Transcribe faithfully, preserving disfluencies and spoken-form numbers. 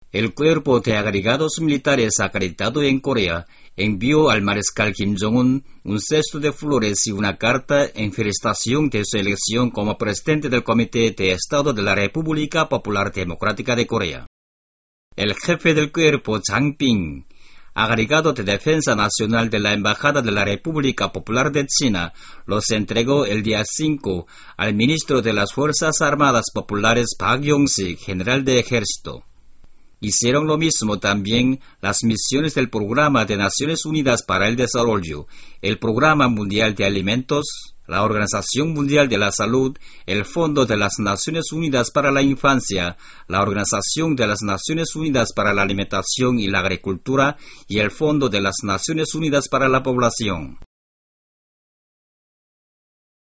El Cuerpo de Agregados Militares acreditado en Corea envió al mariscal Kim Jong-un un cesto de flores y una carta en felicitación de su elección como presidente del Comité de Estado de la República Popular Democrática de Corea. El jefe del cuerpo, Jang Ping, agregado de Defensa Nacional de la Embajada de la República Popular de China, los entregó el día cinco al ministro de las Fuerzas Armadas Populares Park Yong-sik, general de ejército. Hicieron lo mismo también las misiones del Programa de Naciones Unidas para el Desarrollo, el Programa Mundial de Alimentos, la Organización Mundial de la Salud, el Fondo de las Naciones Unidas para la Infancia, la Organización de las Naciones Unidas para la Alimentación y la Agricultura y el Fondo de las Naciones Unidas para la Población.